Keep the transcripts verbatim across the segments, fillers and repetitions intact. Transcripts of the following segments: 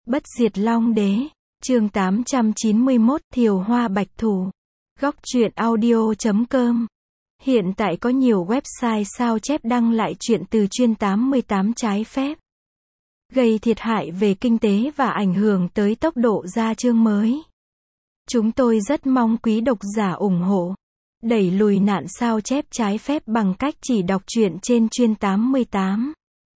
Bất diệt Long Đế, chương tám trăm chín mươi mốt, Thiều Hoa Bạch Thủ. Góc truyện audio chấm com. Hiện tại có nhiều website sao chép đăng lại truyện từ chuyên tám mươi tám trái phép, gây thiệt hại về kinh tế và ảnh hưởng tới tốc độ ra chương mới. Chúng tôi rất mong quý độc giả ủng hộ, đẩy lùi nạn sao chép trái phép bằng cách chỉ đọc truyện trên chuyên tám mươi tám.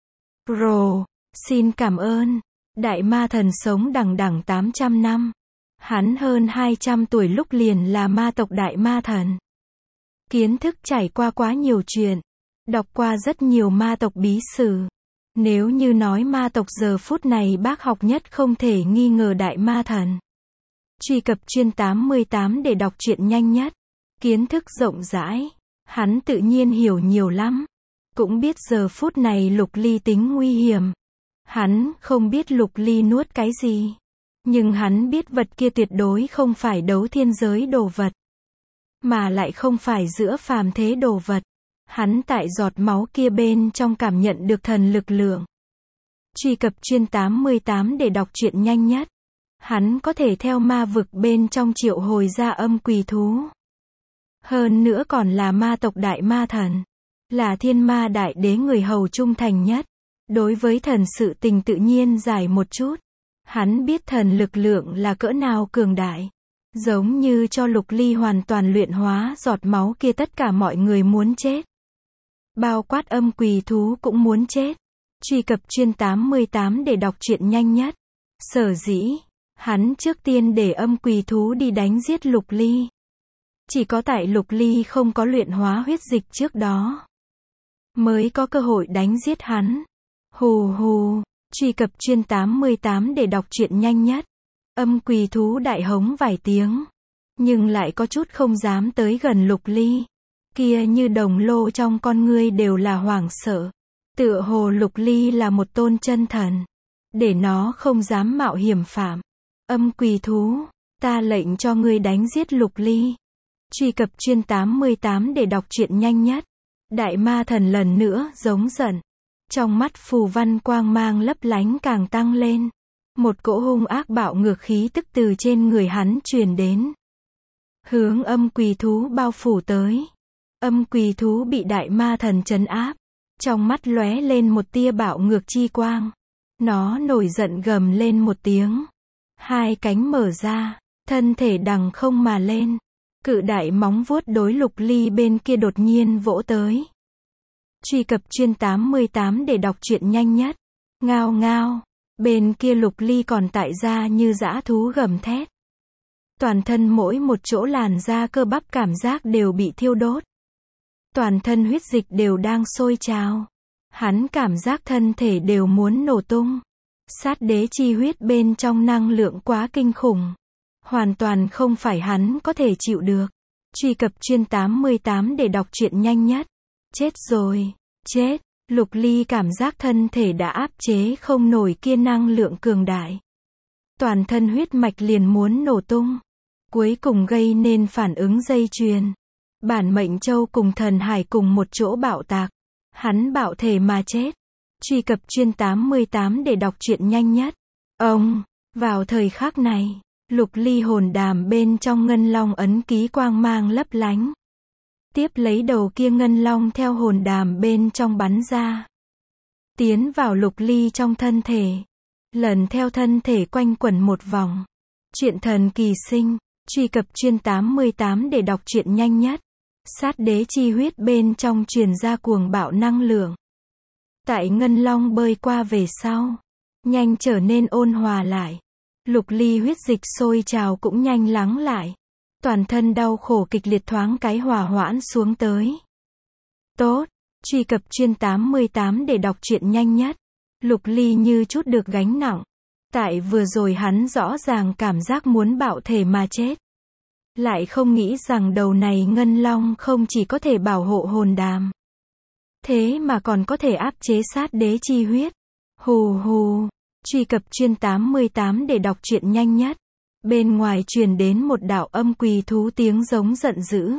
Pro, xin cảm ơn. Đại ma thần sống đằng đẵng tám trăm năm. Hắn hơn hai trăm tuổi lúc liền là ma tộc đại ma thần. Kiến thức trải qua quá nhiều chuyện, đọc qua rất nhiều ma tộc bí sử. Nếu như nói ma tộc giờ phút này bác học nhất không thể nghi ngờ đại ma thần. Truy cập chuyên tám mươi tám để đọc truyện nhanh nhất. Kiến thức rộng rãi, hắn tự nhiên hiểu nhiều lắm. Cũng biết giờ phút này Lục Ly tính nguy hiểm. Hắn không biết Lục Ly nuốt cái gì, nhưng hắn biết vật kia tuyệt đối không phải đấu thiên giới đồ vật, mà lại không phải giữa phàm thế đồ vật. Hắn tại giọt máu kia bên trong cảm nhận được thần lực lượng. Truy cập chuyên tám mươi tám để đọc truyện nhanh nhất. Hắn có thể theo ma vực bên trong triệu hồi ra âm quỷ thú. Hơn nữa còn là ma tộc đại ma thần, là thiên ma đại đế người hầu trung thành nhất. Đối với thần sự tình tự nhiên giải một chút. Hắn biết thần lực lượng là cỡ nào cường đại. Giống như cho Lục Ly hoàn toàn luyện hóa giọt máu kia, tất cả mọi người muốn chết. Bao quát âm quỷ thú cũng muốn chết. Truy cập chuyên tám mươi tám để đọc truyện nhanh nhất. Sở dĩ, hắn trước tiên để âm quỷ thú đi đánh giết Lục Ly. Chỉ có tại Lục Ly không có luyện hóa huyết dịch trước đó, mới có cơ hội đánh giết hắn. Hù hù, truy cập chuyên tám mươi tám để đọc truyện nhanh nhất. Âm quỷ thú đại hống vài tiếng, nhưng lại có chút không dám tới gần Lục Ly. Kia như đồng lô trong con ngươi đều là hoảng sợ. Tựa hồ Lục Ly là một tôn chân thần, để nó không dám mạo hiểm phạm. Âm quỷ thú, ta lệnh cho ngươi đánh giết Lục Ly. Truy cập chuyên tám mươi tám để đọc truyện nhanh nhất. Đại ma thần lần nữa giống giận. Trong mắt phù văn quang mang lấp lánh càng tăng lên. Một cỗ hung ác bạo ngược khí tức từ trên người hắn truyền đến, hướng âm quỷ thú bao phủ tới. Âm quỷ thú bị đại ma thần trấn áp, trong mắt lóe lên một tia bạo ngược chi quang. Nó nổi giận gầm lên một tiếng, hai cánh mở ra, thân thể đằng không mà lên. Cự đại móng vuốt đối Lục Ly bên kia đột nhiên vỗ tới. Truy cập chuyên tám mươi tám để đọc truyện nhanh nhất. Ngao ngao, bên kia Lục Ly còn tại ra như dã thú gầm thét. Toàn thân mỗi một chỗ làn da cơ bắp cảm giác đều bị thiêu đốt. Toàn thân huyết dịch đều đang sôi trào. Hắn cảm giác thân thể đều muốn nổ tung. Sát đế chi huyết bên trong năng lượng quá kinh khủng, hoàn toàn không phải hắn có thể chịu được. Truy cập chuyên tám mươi tám để đọc truyện nhanh nhất. Chết rồi, chết. Lục Ly cảm giác thân thể đã áp chế không nổi kia năng lượng cường đại. Toàn thân huyết mạch liền muốn nổ tung. Cuối cùng gây nên phản ứng dây chuyền. Bản mệnh châu cùng thần hải cùng một chỗ bạo tạc. Hắn bạo thể mà chết. Truy cập chuyên tám mươi tám để đọc truyện nhanh nhất. Ông, vào thời khắc này, Lục Ly hồn đàm bên trong ngân long ấn ký quang mang lấp lánh. Tiếp lấy đầu kia ngân long theo hồn đàm bên trong bắn ra, tiến vào Lục Ly trong thân thể, lần theo thân thể quanh quẩn một vòng. Truyện thần kỳ sinh. Truy cập chuyên tám mươi tám để đọc truyện nhanh nhất. Sát đế chi huyết bên trong truyền ra cuồng bạo năng lượng. Tại ngân long bơi qua về sau, nhanh trở nên ôn hòa lại. Lục Ly huyết dịch sôi trào cũng nhanh lắng lại. Toàn thân đau khổ kịch liệt thoáng cái hòa hoãn xuống tới. Tốt, truy cập chuyên tám mươi tám để đọc truyện nhanh nhất. Lục Ly như chút được gánh nặng. Tại vừa rồi hắn rõ ràng cảm giác muốn bạo thể mà chết. Lại không nghĩ rằng đầu này ngân long không chỉ có thể bảo hộ hồn đàm, thế mà còn có thể áp chế sát đế chi huyết. Hù hù, truy cập chuyên tám mươi tám để đọc truyện nhanh nhất. Bên ngoài truyền đến một đạo âm quỷ thú tiếng giống giận dữ.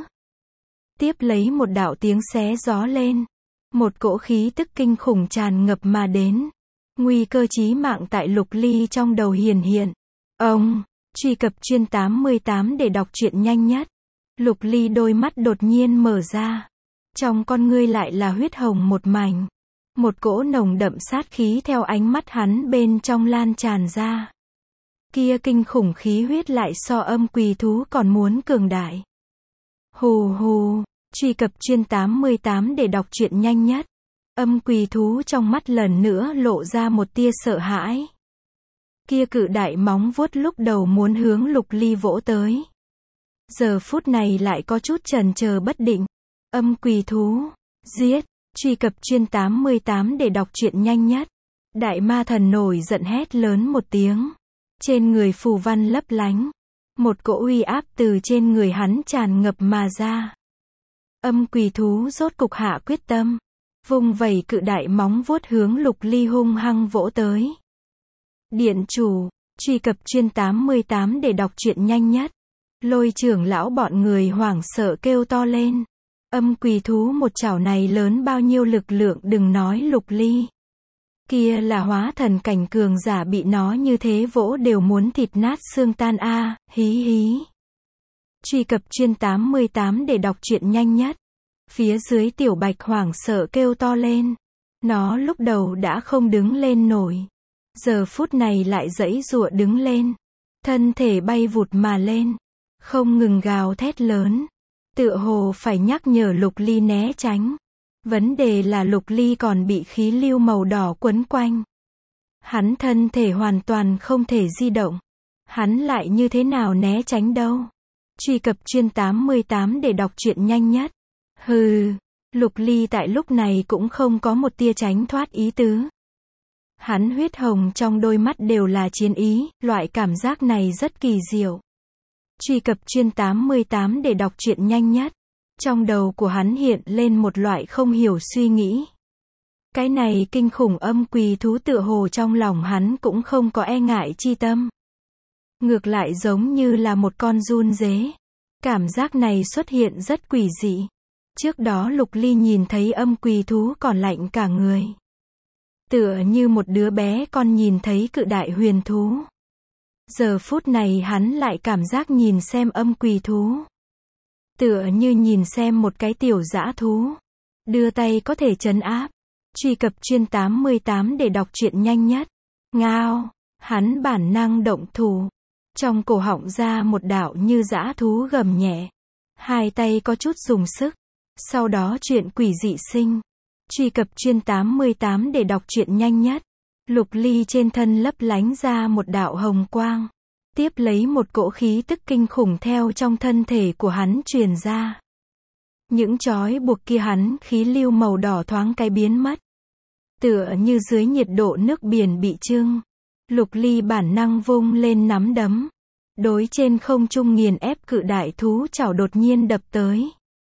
Tiếp lấy một đạo tiếng xé gió lên. Một cỗ khí tức kinh khủng tràn ngập mà đến. Nguy cơ chí mạng tại Lục Ly trong đầu hiển hiện. Ông, truy cập chuyên tám mươi tám để đọc truyện nhanh nhất. Lục Ly đôi mắt đột nhiên mở ra. Trong con ngươi lại là huyết hồng một mảnh. Một cỗ nồng đậm sát khí theo ánh mắt hắn bên trong lan tràn ra. Kia kinh khủng khí huyết lại so âm quỳ thú còn muốn cường đại. Hù hù, truy cập chuyên tám mươi tám để đọc truyện nhanh nhất. Âm quỳ thú trong mắt lần nữa lộ ra một tia sợ hãi. Kia cự đại móng vuốt lúc đầu muốn hướng Lục Ly vỗ tới. Giờ phút này lại có chút chần chờ bất định. Âm quỳ thú, giết, truy cập chuyên tám mươi tám để đọc truyện nhanh nhất. Đại ma thần nổi giận hét lớn một tiếng. Trên người phù văn lấp lánh. Một cỗ uy áp từ trên người hắn tràn ngập mà ra. Âm quỳ thú rốt cục hạ quyết tâm. Vung vẩy cự đại móng vuốt hướng Lục Ly hung hăng vỗ tới. Điện chủ, truy cập chuyên tám mươi tám để đọc truyện nhanh nhất. Lôi trưởng lão bọn người hoảng sợ kêu to lên. Âm quỳ thú một chảo này lớn bao nhiêu lực lượng đừng nói Lục Ly. Kia là hóa thần cảnh cường giả bị nó như thế vỗ đều muốn thịt nát xương tan a, à, hí hí. Truy cập chuyên tám mươi tám để đọc truyện nhanh nhất. Phía dưới tiểu bạch hoảng sợ kêu to lên. Nó lúc đầu đã không đứng lên nổi. Giờ phút này lại giãy giụa đứng lên. Thân thể bay vụt mà lên. Không ngừng gào thét lớn. Tựa hồ phải nhắc nhở Lục Ly né tránh. Vấn đề là Lục Ly còn bị khí lưu màu đỏ quấn quanh. Hắn thân thể hoàn toàn không thể di động. Hắn lại như thế nào né tránh đâu. Truy cập chuyên tám mươi tám để đọc truyện nhanh nhất. Hừ, Lục Ly tại lúc này cũng không có một tia tránh thoát ý tứ. Hắn huyết hồng trong đôi mắt đều là chiến ý, loại cảm giác này rất kỳ diệu. Truy cập chuyên tám mươi tám để đọc truyện nhanh nhất. Trong đầu của hắn hiện lên một loại không hiểu suy nghĩ. Cái này kinh khủng âm quỳ thú tựa hồ trong lòng hắn cũng không có e ngại chi tâm. Ngược lại giống như là một con giun dế. Cảm giác này xuất hiện rất quỷ dị. Trước đó Lục Ly nhìn thấy âm quỳ thú còn lạnh cả người. Tựa như một đứa bé con nhìn thấy cự đại huyền thú. Giờ phút này hắn lại cảm giác nhìn xem âm quỳ thú. Tựa như nhìn xem một cái tiểu dã thú. Đưa tay có thể trấn áp. Truy cập chuyên tám mươi tám để đọc truyện nhanh nhất. Ngao, hắn bản năng động thủ. Trong cổ họng ra một đạo như dã thú gầm nhẹ. Hai tay có chút dùng sức. Sau đó chuyện quỷ dị sinh. Truy cập chuyên tám mươi tám để đọc truyện nhanh nhất. Lục Ly trên thân lấp lánh ra một đạo hồng quang. Tiếp lấy một cỗ khí tức kinh khủng theo trong thân thể của hắn truyền ra. Những trói buộc kia hắn khí lưu màu đỏ thoáng cái biến mất. Tựa như dưới nhiệt độ nước biển bị trưng. Lục Ly bản năng vung lên nắm đấm. Đối trên không trung nghiền ép cự đại thú chảo đột nhiên đập tới.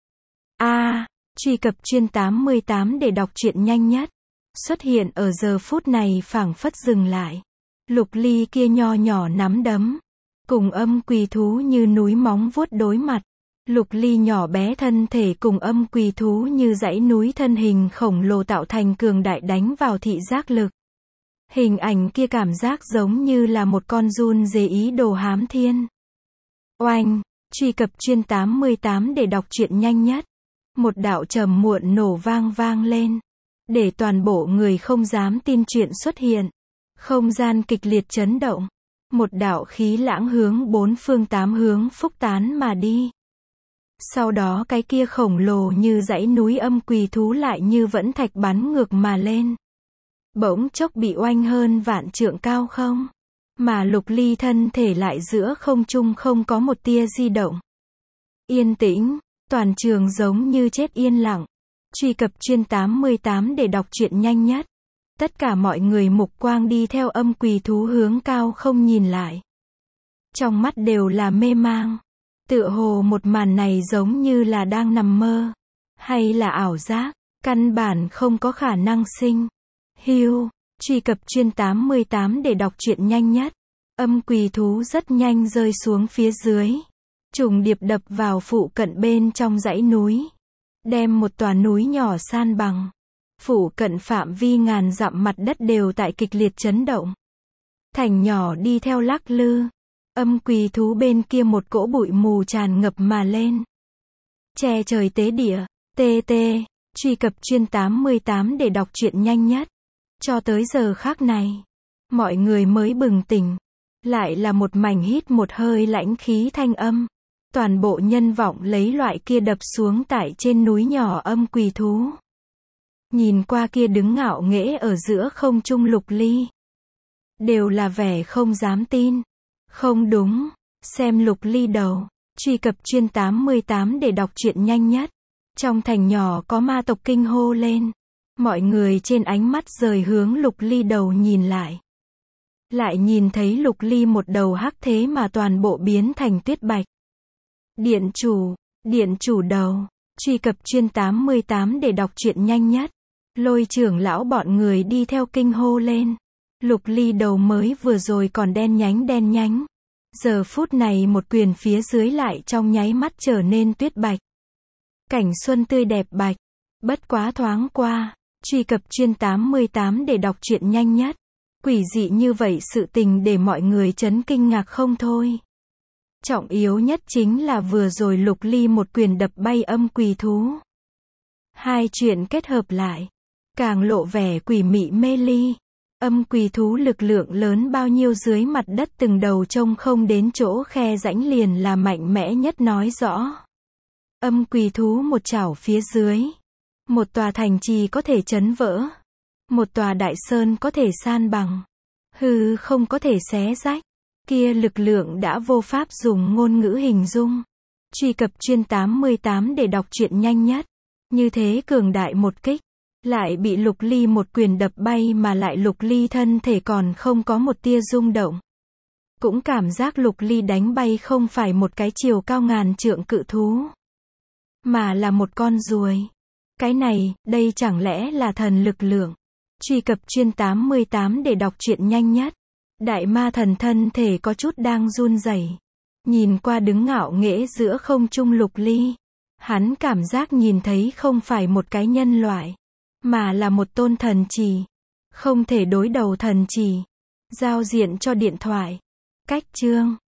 A, à, truy cập chuyên tám mươi tám để đọc truyện nhanh nhất. Xuất hiện ở giờ phút này phảng phất dừng lại. Lục Ly kia nho nhỏ nắm đấm. Cùng âm quỳ thú như núi móng vuốt đối mặt. Lục Ly nhỏ bé thân thể cùng âm quỳ thú như dãy núi thân hình khổng lồ tạo thành cường đại đánh vào thị giác lực. Hình ảnh kia cảm giác giống như là một con giun dế ý đồ hám thiên. Oanh, truy cập chuyên tám mươi tám để đọc truyện nhanh nhất. Một đạo trầm muộn nổ vang vang lên. Để toàn bộ người không dám tin chuyện xuất hiện. Không gian kịch liệt chấn động. Một đạo khí lãng hướng bốn phương tám hướng phúc tán mà đi. Sau đó cái kia khổng lồ như dãy núi âm quỳ thú lại như vẫn thạch bắn ngược mà lên. Bỗng chốc bị oanh hơn vạn trượng cao không. Mà Lục Ly thân thể lại giữa không trung không có một tia di động. Yên tĩnh, toàn trường giống như chết yên lặng. Truy cập chuyên tám mươi tám để đọc truyện nhanh nhất. Tất cả mọi người mục quang đi theo âm quỳ thú hướng cao không nhìn lại. Trong mắt đều là mê mang. Tựa hồ một màn này giống như là đang nằm mơ. Hay là ảo giác, căn bản không có khả năng sinh. Hiu, truy cập chuyên tám mươi tám để đọc truyện nhanh nhất. Âm quỳ thú rất nhanh rơi xuống phía dưới. Trùng điệp đập vào phụ cận bên trong dãy núi. Đem một tòa núi nhỏ san bằng. Phủ cận phạm vi ngàn dặm mặt đất đều tại kịch liệt chấn động. Thành nhỏ đi theo lắc lư. Âm quỷ thú bên kia một cỗ bụi mù tràn ngập mà lên. Che trời tế địa. tê tê. Truy cập chuyên tám mươi tám để đọc truyện nhanh nhất. Cho tới giờ khắc này, mọi người mới bừng tỉnh. Lại là một mảnh hít một hơi lãnh khí thanh âm. Toàn bộ nhân vọng lấy loại kia đập xuống tại trên núi nhỏ âm quỷ thú. Nhìn qua kia đứng ngạo nghễ ở giữa không trung Lục Ly. Đều là vẻ không dám tin. Không đúng, xem Lục Ly đầu. Truy cập chuyên tám mươi tám để đọc truyện nhanh nhất. Trong thành nhỏ có ma tộc kinh hô lên. Mọi người trên ánh mắt rời hướng Lục Ly đầu nhìn lại. Lại nhìn thấy Lục Ly một đầu hắc thế mà toàn bộ biến thành tuyết bạch. Điện chủ, điện chủ đầu. Truy cập chuyên tám mươi tám để đọc truyện nhanh nhất. Lôi trưởng lão bọn người đi theo kinh hô lên. Lục Ly đầu mới vừa rồi còn đen nhánh đen nhánh. Giờ phút này một quyền phía dưới lại trong nháy mắt trở nên tuyết bạch. Cảnh xuân tươi đẹp bạch. Bất quá thoáng qua. Truy cập chuyên tám mươi tám để đọc truyện nhanh nhất. Quỷ dị như vậy sự tình để mọi người chấn kinh ngạc không thôi. Trọng yếu nhất chính là vừa rồi Lục Ly một quyền đập bay âm quỷ thú. Hai chuyện kết hợp lại. Càng lộ vẻ quỷ mị mê ly. Âm quỷ thú lực lượng lớn bao nhiêu dưới mặt đất từng đầu trông không đến chỗ khe rãnh liền là mạnh mẽ nhất nói rõ. Âm quỷ thú một chảo phía dưới. Một tòa thành trì có thể chấn vỡ. Một tòa đại sơn có thể san bằng. Hư không có thể xé rách. Kia lực lượng đã vô pháp dùng ngôn ngữ hình dung. Truy cập chuyên tám mươi tám để đọc truyện nhanh nhất. Như thế cường đại một kích. Lại bị Lục Ly một quyền đập bay mà lại Lục Ly thân thể còn không có một tia rung động. Cũng cảm giác Lục Ly đánh bay không phải một cái chiều cao ngàn trượng cự thú. Mà là một con ruồi. Cái này, đây chẳng lẽ là thần lực lượng. Truy cập chuyên tám mươi tám để đọc truyện nhanh nhất. Đại ma thần thân thể có chút đang run rẩy. Nhìn qua đứng ngạo nghễ giữa không trung Lục Ly. Hắn cảm giác nhìn thấy không phải một cái nhân loại. Mà là một tôn thần trì. Không thể đối đầu thần trì. Giao diện cho điện thoại. Cách chương.